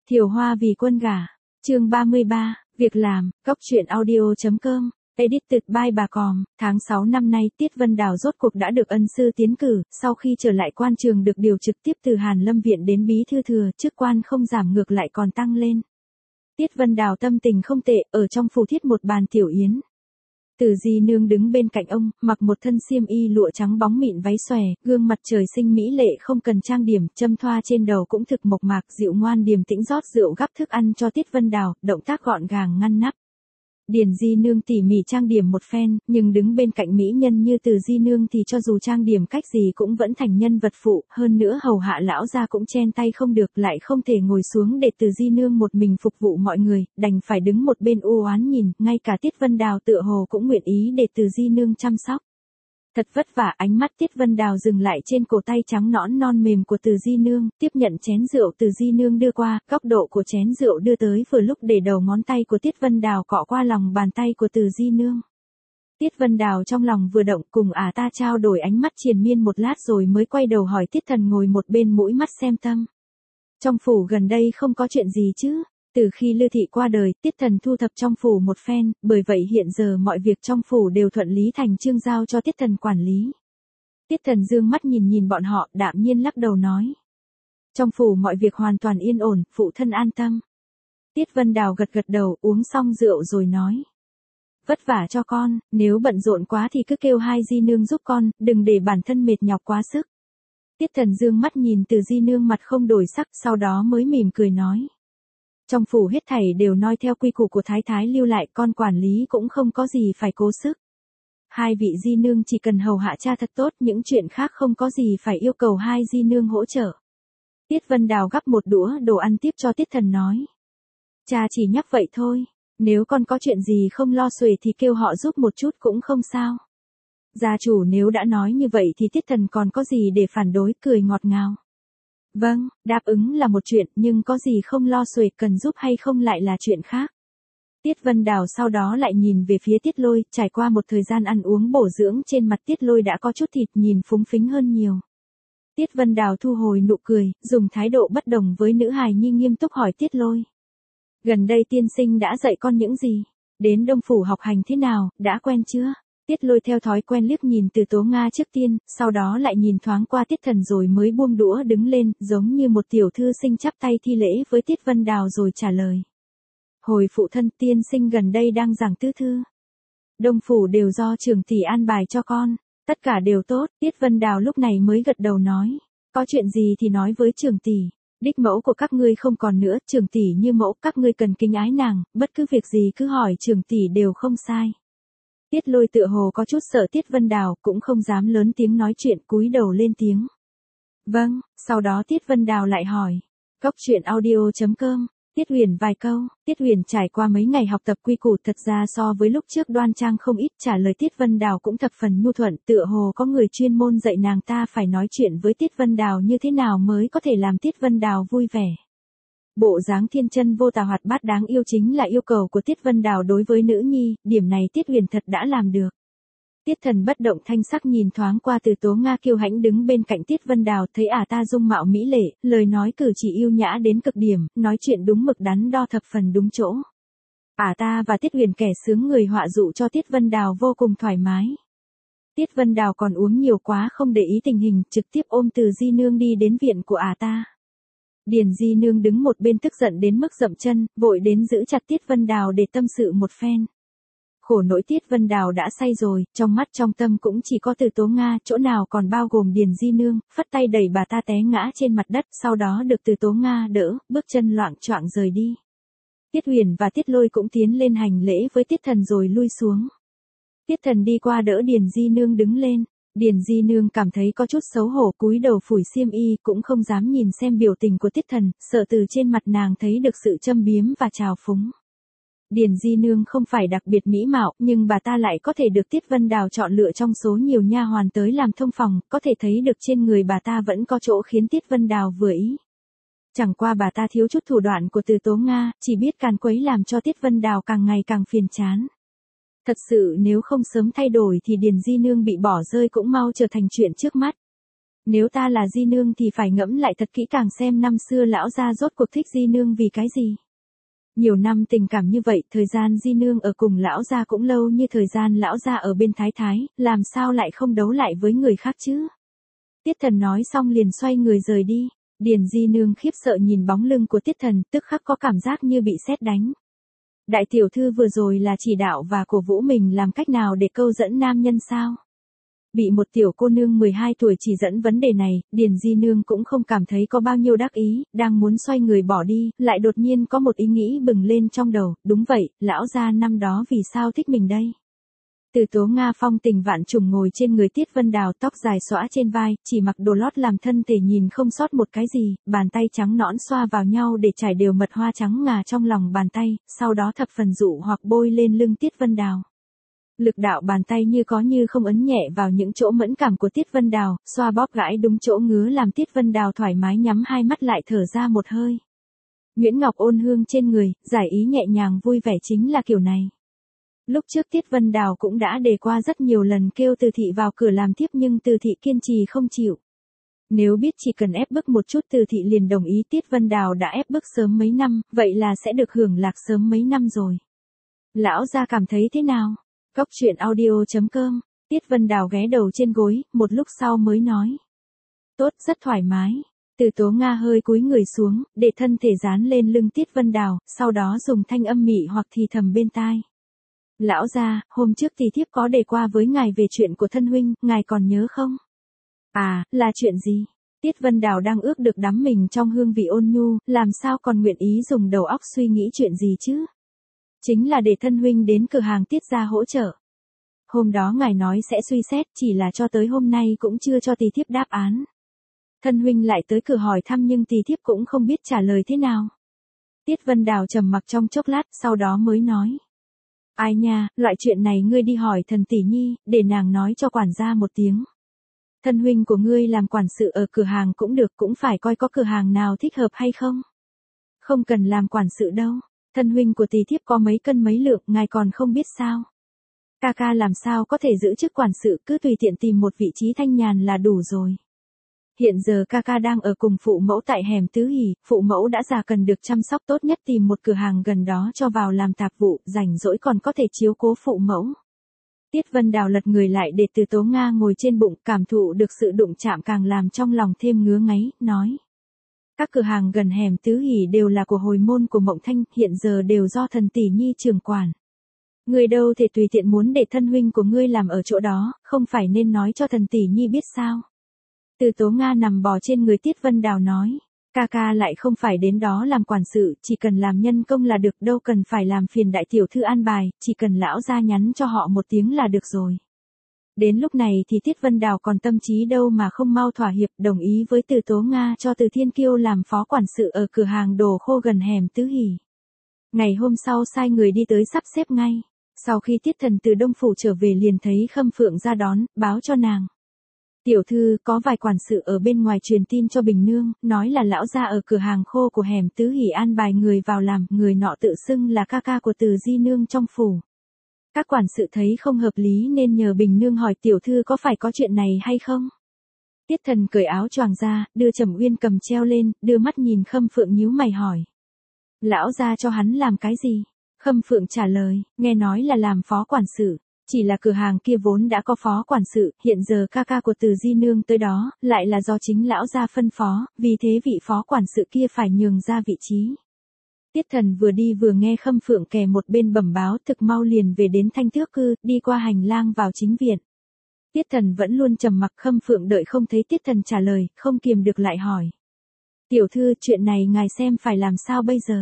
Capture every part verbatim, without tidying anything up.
Thiều Hoa vì quân gả. Chương ba mươi ba, việc làm, góc truyện audio.com, edited by bà Còm. Tháng sáu năm nay Tiết Vân Đào rốt cuộc đã được ân sư tiến cử, sau khi trở lại quan trường được điều trực tiếp từ Hàn Lâm Viện đến bí thư thừa, chức quan không giảm ngược lại còn tăng lên. Tiết Vân Đào tâm tình không tệ, ở trong phủ thiết một bàn tiểu yến. Từ Di Nương đứng bên cạnh ông, mặc một thân xiêm y lụa trắng bóng mịn váy xòe, gương mặt trời sinh mỹ lệ không cần trang điểm, châm thoa trên đầu cũng thực mộc mạc, dịu ngoan điềm tĩnh rót rượu gắp thức ăn cho Tiết Vân Đào, động tác gọn gàng ngăn nắp. Điền Di Nương tỉ mỉ trang điểm một phen, nhưng đứng bên cạnh mỹ nhân như Từ Di Nương thì cho dù trang điểm cách gì cũng vẫn thành nhân vật phụ, hơn nữa hầu hạ lão gia cũng chen tay không được, lại không thể ngồi xuống để Từ Di Nương một mình phục vụ mọi người, đành phải đứng một bên u oán nhìn, ngay cả Tiết Vân Đào tựa hồ cũng nguyện ý để Từ Di Nương chăm sóc. Thật vất vả, ánh mắt Tiết Vân Đào dừng lại trên cổ tay trắng nõn non mềm của Từ Di Nương, tiếp nhận chén rượu Từ Di Nương đưa qua, góc độ của chén rượu đưa tới vừa lúc để đầu ngón tay của Tiết Vân Đào cọ qua lòng bàn tay của Từ Di Nương. Tiết Vân Đào trong lòng vừa động, cùng à ta trao đổi ánh mắt triền miên một lát rồi mới quay đầu hỏi Tiết Thần ngồi một bên mũi mắt xem tâm. Trong phủ gần đây không có chuyện gì chứ? Từ khi Lư Thị qua đời, Tiết Thần thu thập trong phủ một phen, bởi vậy hiện giờ mọi việc trong phủ đều thuận lý thành chương giao cho Tiết Thần quản lý. Tiết Thần dương mắt nhìn nhìn bọn họ, đạm nhiên lắc đầu nói. Trong phủ mọi việc hoàn toàn yên ổn, phụ thân an tâm. Tiết Vân Đào gật gật đầu, uống xong rượu rồi nói. Vất vả cho con, nếu bận rộn quá thì cứ kêu hai Di Nương giúp con, đừng để bản thân mệt nhọc quá sức. Tiết Thần dương mắt nhìn Từ Di Nương mặt không đổi sắc, sau đó mới mỉm cười nói. Trong phủ hết thảy đều noi theo quy củ của Thái Thái lưu lại, con quản lý cũng không có gì phải cố sức. Hai vị Di Nương chỉ cần hầu hạ cha thật tốt, những chuyện khác không có gì phải yêu cầu hai Di Nương hỗ trợ. Tiết Vân Đào gắp một đũa đồ ăn tiếp cho Tiết Thần nói. Cha chỉ nhắc vậy thôi, nếu con có chuyện gì không lo xuể thì kêu họ giúp một chút cũng không sao. Gia chủ nếu đã nói như vậy thì Tiết Thần còn có gì để phản đối, cười ngọt ngào. Vâng, đáp ứng là một chuyện, nhưng có gì không lo xuể cần giúp hay không lại là chuyện khác. Tiết Vân Đào sau đó lại nhìn về phía Tiết Lôi, trải qua một thời gian ăn uống bổ dưỡng trên mặt Tiết Lôi đã có chút thịt, nhìn phúng phính hơn nhiều. Tiết Vân Đào thu hồi nụ cười, dùng thái độ bất đồng với nữ hài nhi nghiêm túc hỏi Tiết Lôi. Gần đây tiên sinh đã dạy con những gì? Đến Đông Phủ học hành thế nào, đã quen chưa? Tiết Lôi theo thói quen liếc nhìn Từ Tố Nga trước tiên, sau đó lại nhìn thoáng qua Tiết Thần rồi mới buông đũa đứng lên, giống như một tiểu thư sinh chắp tay thi lễ với Tiết Vân Đào rồi trả lời. Hồi phụ thân, tiên sinh gần đây đang giảng tứ thư. Đông Phủ đều do trưởng tỷ an bài cho con, tất cả đều tốt. Tiết Vân Đào lúc này mới gật đầu nói, có chuyện gì thì nói với trưởng tỷ. Đích mẫu của các ngươi không còn nữa, trưởng tỷ như mẫu, các ngươi cần kính ái nàng, bất cứ việc gì cứ hỏi trưởng tỷ đều không sai. Tiết Lôi tựa hồ có chút sợ Tiết Vân Đào, cũng không dám lớn tiếng nói chuyện, cúi đầu lên tiếng. Vâng, sau đó Tiết Vân Đào lại hỏi. Góc truyện audio.com, Tiết Huyền vài câu. Tiết Huyền trải qua mấy ngày học tập quy củ, thật ra so với lúc trước đoan trang không ít, trả lời Tiết Vân Đào cũng thập phần nhu thuận, tựa hồ có người chuyên môn dạy nàng ta phải nói chuyện với Tiết Vân Đào như thế nào mới có thể làm Tiết Vân Đào vui vẻ. Bộ dáng thiên chân vô tà hoạt bát đáng yêu chính là yêu cầu của Tiết Vân Đào đối với nữ nhi, điểm này Tiết Huyền thật đã làm được. Tiết Thần bất động thanh sắc nhìn thoáng qua Từ Tố Nga kiêu hãnh đứng bên cạnh Tiết Vân Đào, thấy ả ta dung mạo mỹ lệ, lời nói cử chỉ yêu nhã đến cực điểm, nói chuyện đúng mực đắn đo thập phần đúng chỗ. Ả ta và Tiết Huyền kẻ sướng người họa dụ cho Tiết Vân Đào vô cùng thoải mái. Tiết Vân Đào còn uống nhiều quá không để ý tình hình, trực tiếp ôm Từ Di Nương đi đến viện của ả ta. Điền Di Nương đứng một bên tức giận đến mức dậm chân, vội đến giữ chặt Tiết Vân Đào để tâm sự một phen. Khổ nỗi Tiết Vân Đào đã say rồi, trong mắt trong tâm cũng chỉ có Từ Tố Nga, chỗ nào còn bao gồm Điền Di Nương, phất tay đẩy bà ta té ngã trên mặt đất, sau đó được Từ Tố Nga đỡ, bước chân loạng choạng rời đi. Tiết Huyền và Tiết Lôi cũng tiến lên hành lễ với Tiết Thần rồi lui xuống. Tiết Thần đi qua đỡ Điền Di Nương đứng lên. Điền Di Nương cảm thấy có chút xấu hổ, cúi đầu phủi xiêm y, cũng không dám nhìn xem biểu tình của Tiết Thần, sợ từ trên mặt nàng thấy được sự châm biếm và trào phúng. Điền Di Nương không phải đặc biệt mỹ mạo, nhưng bà ta lại có thể được Tiết Vân Đào chọn lựa trong số nhiều nha hoàn tới làm thông phòng, có thể thấy được trên người bà ta vẫn có chỗ khiến Tiết Vân Đào vừa ý. Chẳng qua bà ta thiếu chút thủ đoạn của Từ Tố Nga, chỉ biết càn quấy làm cho Tiết Vân Đào càng ngày càng phiền chán. Thật sự nếu không sớm thay đổi thì Điền Di Nương bị bỏ rơi cũng mau trở thành chuyện trước mắt. Nếu ta là Di Nương thì phải ngẫm lại thật kỹ càng xem năm xưa lão gia rốt cuộc thích Di Nương vì cái gì. Nhiều năm tình cảm như vậy, thời gian Di Nương ở cùng lão gia cũng lâu như thời gian lão gia ở bên Thái Thái, làm sao lại không đấu lại với người khác chứ? Tiết Thần nói xong liền xoay người rời đi. Điền Di Nương khiếp sợ nhìn bóng lưng của Tiết Thần, tức khắc có cảm giác như bị sét đánh. Đại tiểu thư vừa rồi là chỉ đạo và cổ vũ mình làm cách nào để câu dẫn nam nhân sao? Bị một tiểu cô nương mười hai tuổi chỉ dẫn vấn đề này, Điền Di Nương cũng không cảm thấy có bao nhiêu đắc ý, đang muốn xoay người bỏ đi, lại đột nhiên có một ý nghĩ bừng lên trong đầu, đúng vậy, lão gia năm đó vì sao thích mình đây? Từ Tố Nga phong tình vạn trùng ngồi trên người Tiết Vân Đào, tóc dài xõa trên vai, chỉ mặc đồ lót làm thân thể nhìn không sót một cái gì, bàn tay trắng nõn xoa vào nhau để trải đều mật hoa trắng ngà trong lòng bàn tay, sau đó thập phần dụ hoặc bôi lên lưng Tiết Vân Đào. Lực đạo bàn tay như có như không ấn nhẹ vào những chỗ mẫn cảm của Tiết Vân Đào, xoa bóp gãi đúng chỗ ngứa làm Tiết Vân Đào thoải mái nhắm hai mắt lại thở ra một hơi. Nguyễn Ngọc ôn hương trên người, giải ý nhẹ nhàng vui vẻ chính là kiểu này. Lúc trước Tiết Vân Đào cũng đã đề qua rất nhiều lần kêu Từ Thị vào cửa làm tiếp nhưng Từ Thị kiên trì không chịu. Nếu biết chỉ cần ép bức một chút Từ Thị liền đồng ý, Tiết Vân Đào đã ép bức sớm mấy năm, vậy là sẽ được hưởng lạc sớm mấy năm rồi. Lão gia cảm thấy thế nào? Cóc truyện audio chấm com, Tiết Vân Đào ghé đầu trên gối, một lúc sau mới nói. Tốt, rất thoải mái. Từ Tố Nga hơi cúi người xuống, để thân thể dán lên lưng Tiết Vân Đào, sau đó dùng thanh âm mị hoặc thì thầm bên tai. Lão gia, hôm trước thì thiếp có đề qua với ngài về chuyện của thân huynh, ngài còn nhớ không? À, là chuyện gì? Tiết Vân Đào đang ước được đắm mình trong hương vị ôn nhu, làm sao còn nguyện ý dùng đầu óc suy nghĩ chuyện gì chứ? Chính là để thân huynh đến cửa hàng Tiết gia hỗ trợ. Hôm đó ngài nói sẽ suy xét, chỉ là cho tới hôm nay cũng chưa cho tỳ thiếp đáp án. Thân huynh lại tới cửa hỏi thăm nhưng tỳ thiếp cũng không biết trả lời thế nào. Tiết Vân Đào trầm mặc trong chốc lát, sau đó mới nói. Ai nha, loại chuyện này ngươi đi hỏi thần tỷ nhi, để nàng nói cho quản gia một tiếng. Thân huynh của ngươi làm quản sự ở cửa hàng cũng được, cũng phải coi có cửa hàng nào thích hợp hay không. Không cần làm quản sự đâu, thân huynh của tỳ thiếp có mấy cân mấy lượng, ngài còn không biết sao. Ca ca làm sao có thể giữ chức quản sự, cứ tùy tiện tìm một vị trí thanh nhàn là đủ rồi. Hiện giờ ca ca đang ở cùng phụ mẫu tại hẻm Tứ Hỷ, phụ mẫu đã già cần được chăm sóc, tốt nhất tìm một cửa hàng gần đó cho vào làm tạp vụ, rảnh rỗi còn có thể chiếu cố phụ mẫu. Tiết Vân Đào lật người lại để Từ Tố Nga ngồi trên bụng, cảm thụ được sự đụng chạm càng làm trong lòng thêm ngứa ngáy, nói. Các cửa hàng gần hẻm Tứ Hỷ đều là của hồi môn của Mộng Thanh, hiện giờ đều do thần tỷ nhi trưởng quản. Ngươi đâu thể tùy tiện muốn để thân huynh của ngươi làm ở chỗ đó, không phải nên nói cho thần tỷ nhi biết sao? Từ Tố Nga nằm bò trên người Tiết Vân Đào nói, ca ca lại không phải đến đó làm quản sự, chỉ cần làm nhân công là được, đâu cần phải làm phiền đại tiểu thư an bài, chỉ cần lão gia nhắn cho họ một tiếng là được rồi. Đến lúc này thì Tiết Vân Đào còn tâm trí đâu mà không mau thỏa hiệp, đồng ý với Từ Tố Nga cho Từ Thiên Kiêu làm phó quản sự ở cửa hàng đồ khô gần hẻm Tứ Hỷ. Ngày hôm sau sai người đi tới sắp xếp ngay. Sau khi Tiết Thần từ Đông Phủ trở về liền thấy Khâm Phượng ra đón, báo cho nàng. Tiểu thư, có vài quản sự ở bên ngoài truyền tin cho Bình Nương, nói là lão gia ở cửa hàng khô của hẻm Tứ Hỷ an bài người vào làm, người nọ tự xưng là ca ca của Từ Di Nương trong phủ. Các quản sự thấy không hợp lý nên nhờ Bình Nương hỏi tiểu thư có phải có chuyện này hay không? Tiết Thần cởi áo choàng ra, đưa Trầm Uyên cầm treo lên, đưa mắt nhìn Khâm Phượng nhíu mày hỏi. Lão gia cho hắn làm cái gì? Khâm Phượng trả lời, nghe nói là làm phó quản sự, chỉ là cửa hàng kia vốn đã có phó quản sự, hiện giờ ca ca của Từ Di Nương tới đó, lại là do chính lão gia phân phó, vì thế vị phó quản sự kia phải nhường ra vị trí. Tiết Thần vừa đi vừa nghe Khâm Phượng kè một bên bẩm báo, thực mau liền về đến Thanh Tước Cư, đi qua hành lang vào chính viện. Tiết Thần vẫn luôn trầm mặc, Khâm Phượng đợi không thấy Tiết Thần trả lời, không kiềm được lại hỏi. Tiểu thư, chuyện này ngài xem phải làm sao bây giờ?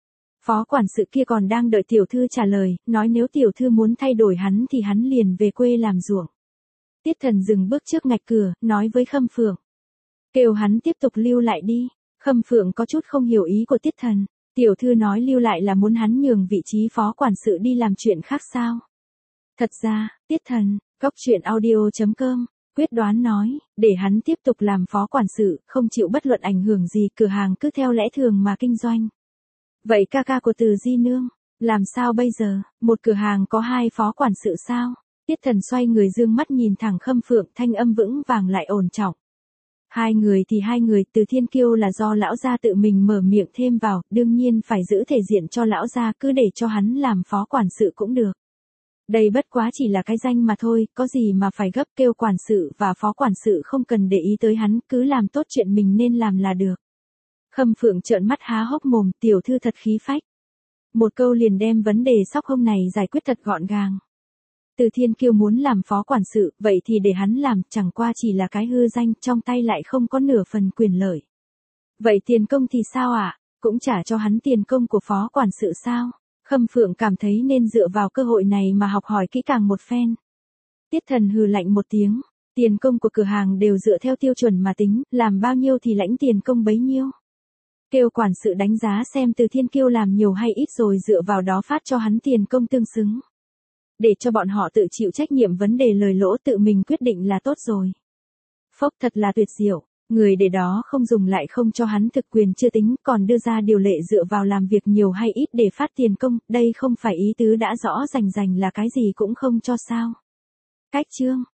Phó quản sự kia còn đang đợi tiểu thư trả lời, nói nếu tiểu thư muốn thay đổi hắn thì hắn liền về quê làm ruộng. Tiết Thần dừng bước trước ngạch cửa, nói với Khâm Phượng. Kêu hắn tiếp tục lưu lại đi. Khâm Phượng có chút không hiểu ý của Tiết Thần. Tiểu thư nói lưu lại là muốn hắn nhường vị trí phó quản sự đi làm chuyện khác sao? Thật ra, Tiết Thần, cóc truyện audio chấm com, quyết đoán nói, để hắn tiếp tục làm phó quản sự, không chịu bất luận ảnh hưởng gì, cửa hàng cứ theo lẽ thường mà kinh doanh. Vậy ca ca của Từ Di Nương, làm sao bây giờ, một cửa hàng có hai phó quản sự sao? Tiết Thần xoay người dương mắt nhìn thẳng Khâm Phượng, thanh âm vững vàng lại ổn trọng. Hai người thì hai người, Từ Thiên Kiêu là do lão gia tự mình mở miệng thêm vào, đương nhiên phải giữ thể diện cho lão gia, cứ để cho hắn làm phó quản sự cũng được. Đây bất quá chỉ là cái danh mà thôi, có gì mà phải gấp, kêu quản sự và phó quản sự không cần để ý tới hắn, cứ làm tốt chuyện mình nên làm là được. Khâm Phượng trợn mắt há hốc mồm, tiểu thư thật khí phách. Một câu liền đem vấn đề sóc hông này giải quyết thật gọn gàng. Từ Thiên Kiêu muốn làm phó quản sự, vậy thì để hắn làm, chẳng qua chỉ là cái hư danh, trong tay lại không có nửa phần quyền lợi. Vậy tiền công thì sao ạ? À? Cũng trả cho hắn tiền công của phó quản sự sao? Khâm Phượng cảm thấy nên dựa vào cơ hội này mà học hỏi kỹ càng một phen. Tiết Thần hừ lạnh một tiếng, tiền công của cửa hàng đều dựa theo tiêu chuẩn mà tính, làm bao nhiêu thì lãnh tiền công bấy nhiêu. Kêu quản sự đánh giá xem Từ Thiên Kiêu làm nhiều hay ít rồi dựa vào đó phát cho hắn tiền công tương xứng. Để cho bọn họ tự chịu trách nhiệm vấn đề lời lỗ tự mình quyết định là tốt rồi. Phốc, thật là tuyệt diệu, người để đó không dùng lại không cho hắn thực quyền chưa tính, còn đưa ra điều lệ dựa vào làm việc nhiều hay ít để phát tiền công, đây không phải ý tứ đã rõ rành rành là cái gì cũng không cho sao. Cách chương